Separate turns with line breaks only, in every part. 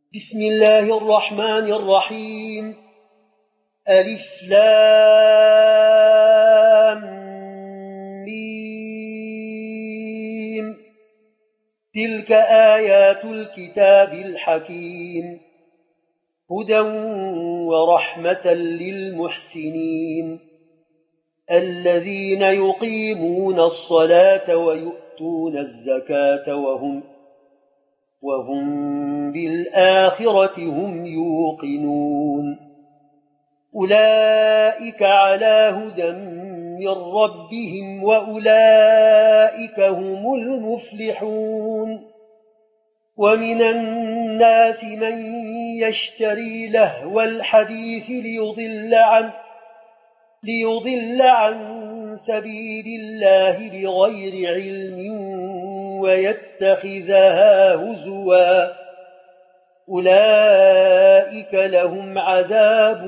بسم الله الرحمن الرحيم. ألف لام ميم. تلك آيات الكتاب الحكيم، هدى ورحمة للمحسنين الذين يقيمون الصلاة ويؤتون الزكاة وهم بالآخرة هم يوقنون. أولئك على هدى من ربهم وأولئك هم المفلحون. ومن الناس من يشتري لهو الحديث ليضل عن سبيل الله بغير علم ويتخذها هزوا، أولئك لهم عذاب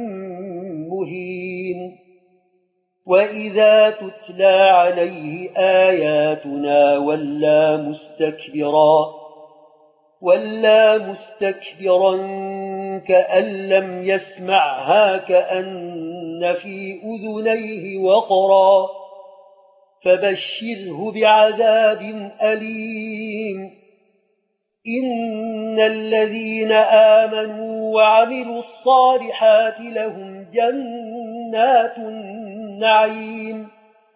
مهين. وإذا تتلى عليه آياتنا ولا مستكبرا كأن لم يسمعها كأن في أذنيه وقرا، فبشره بعذاب أليم. إن الذين آمنوا وعملوا الصالحات لهم جنات النعيم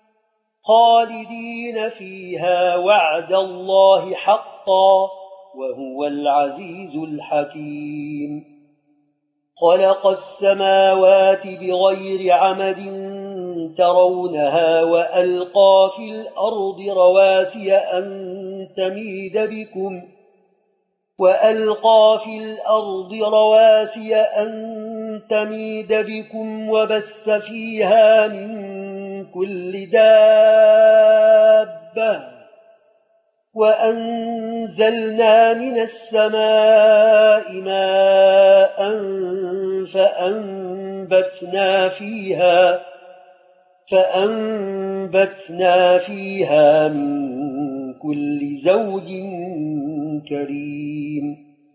خالدين فيها وعد الله حقا وهو العزيز الحكيم. خلق السماوات بغير عمد ترونها وألقى في الأرض رواسي أن تميد بكم وبث فيها من كل دابة، وأنزلنا من السماء ماء فأنبتنا فيها من كل زوج كريم.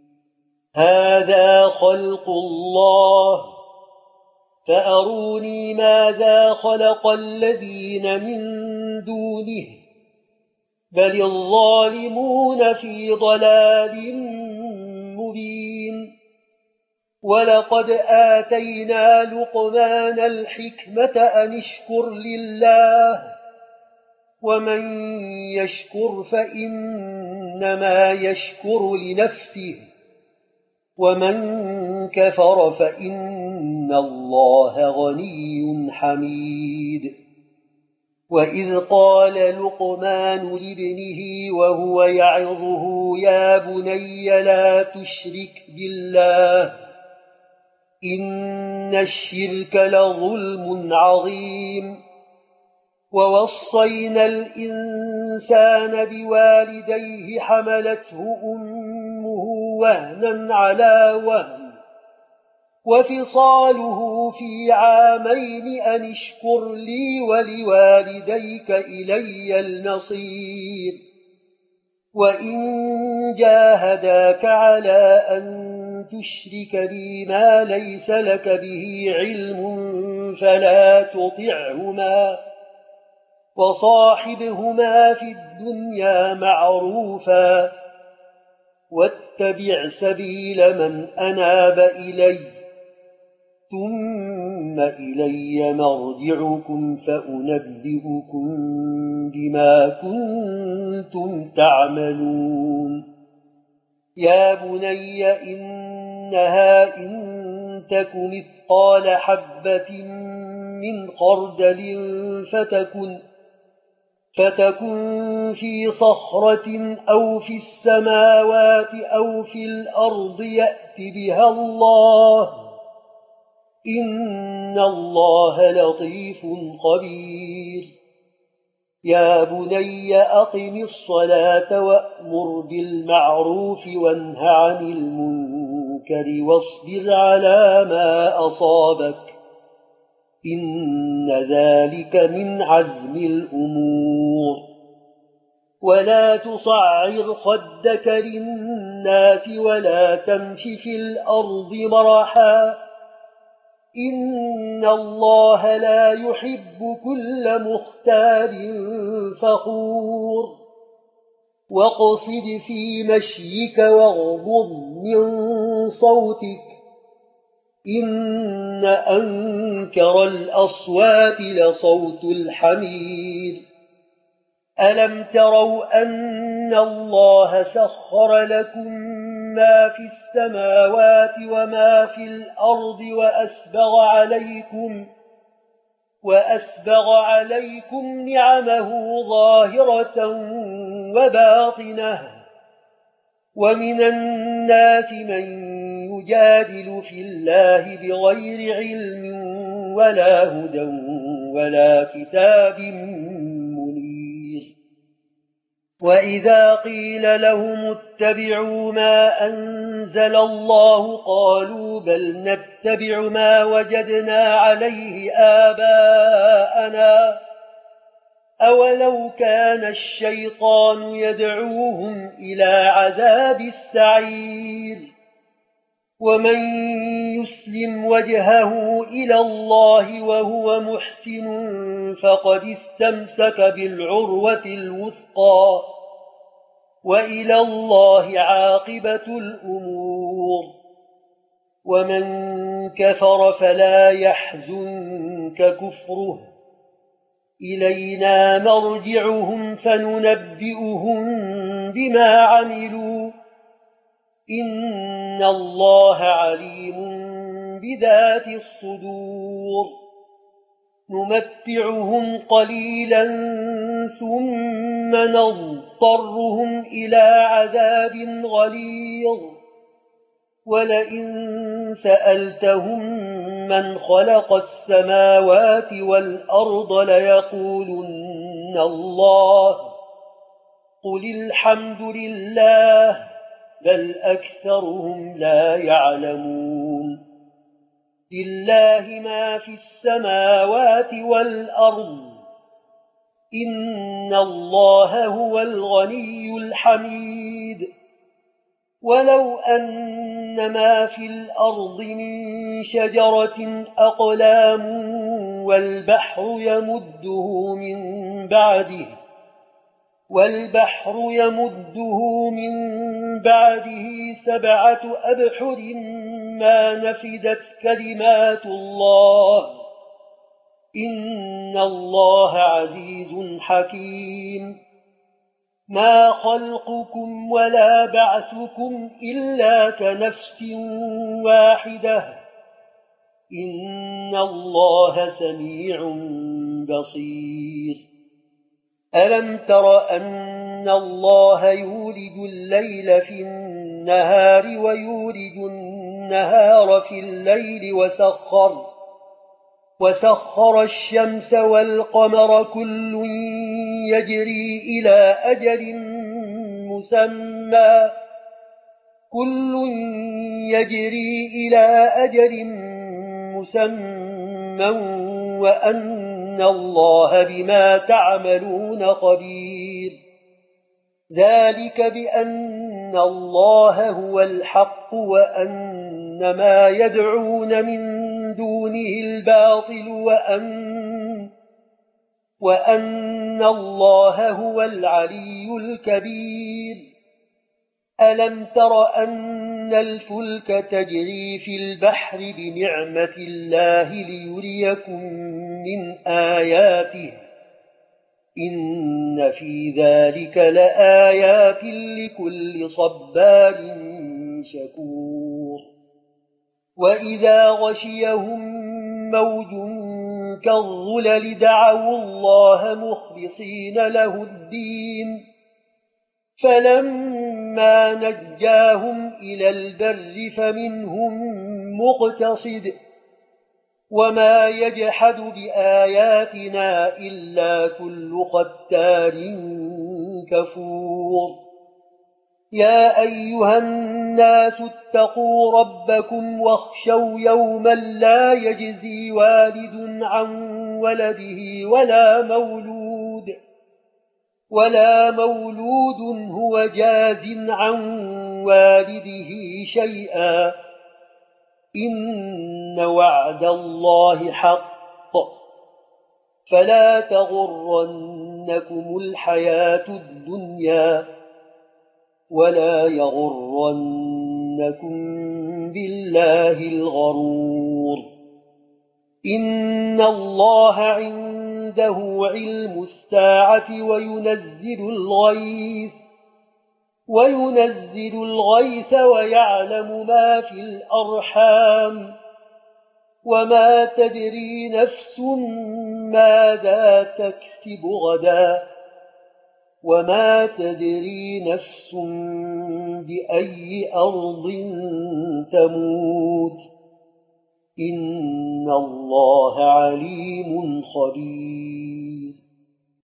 هذا خلق الله، فأروني ماذا خلق الذين من دونه، بل الظالمون في ضلال مبين. ولقد آتينا لقمان الحكمة أن اشكر لله، ومن يشكر فإنما يشكر لنفسه، ومن كفر فإن الله غني حميد. وإذ قال لقمان لابنه وهو يعظه يا بني لا تشرك بالله إن الشرك لظلم عظيم. ووصينا الإنسان بوالديه حملته أمه وهنا على وهن وفصاله في عامين أن اشكر لي ولوالديك إلي المصير. وإن جاهداك على أن تشرك بي ما ليس لك به علم فلا تطعهما، وصاحبهما في الدنيا معروفا، واتبع سبيل من أناب إلي، ثم إلي مرجعكم فأنبئكم بما كنتم تعملون. يا بني إنها إن تك مثقال حبة من خردل فتكن في صخرة أو في السماوات أو في الأرض يأت بها الله، إن الله لطيف خبير. يا بني أقم الصلاة وأمر بالمعروف وانه عن المنكر واصبر على ما أصابك، إن ذلك من عزم الأمور. ولا تصعر خدك للناس ولا تمش في الأرض مرحا إن الله لا يحب كل مختال فخور واقصد في مشيك واغضض من صوتك إن أنكر الأصوات لصوت الحمير ألم تروا أن الله سخر لكم ما في السماوات وما في الأرض وأسبغ عليكم نعمه ظاهرة وباطنة ومن الناس من يجادل في الله بغير علم ولا هدى ولا كتاب منير وإذا قيل لهم اتبعوا ما أنزل الله قالوا بل نتبع ما وجدنا عليه آباءنا أولو كان الشيطان يدعوهم إلى عذاب السعير ومن يسلم وجهه إلى الله وهو محسن فقد استمسك بالعروة الوثقى وإلى الله عاقبة الأمور ومن كفر فلا يحزنك كفره إلينا مرجعهم فننبئهم بما عملوا إن الله عليم بذات الصدور نمتعهم قليلا ثم نضطرهم إلى عذاب غليظ ولئن سألتهم من خلق السماوات والأرض ليقولن الله قل الحمد لله بل أكثرهم لا يعلمون لله ما في السماوات والأرض إن الله هو الغني الحميد ولو أن ما في الأرض من شجرة أقلام والبحر يمده من بعده 7 أبحر ما نفدت كلمات الله إن الله عزيز حكيم ما خلقكم ولا بعثكم إلا كنفس واحدة إن الله سميع بصير ألم تر أن الله يولج الليل في النهار ويولج النهار في الليل وسخر الشمس والقمر كل يجري إلى أجل مسمى وأن الله بما تعملون خبير ذلك بأن الله هو الحق وأن ما يدعون من دونه الباطل وأن الله هو العلي الكبير ألم تر أن الفلك تجري في البحر بنعمة الله ليريكم من آياته إن في ذلك لآيات لكل صبار شكور وإذا غشيهم موج كالظلل دعوا الله مخلصين له الدين فلما نجاهم إلى البر فمنهم مقتصد وما يجحد بآياتنا إلا كل ختار كفور يا أيها الناس اتقوا ربكم واخشوا يوما لا يجزي والد عن ولده ولا مولود هو جاز عن والده شيئا إن وعد الله حق فلا تغرنكم الحياة الدنيا ولا يغرنكم بالله الغرور إن الله عنده علم الساعة وينزل الغيث ويعلم ما في الأرحام وما تدري نفس ماذا تكسب غدا وما تدري نفس بأي أرض تموت إن الله عليم خبير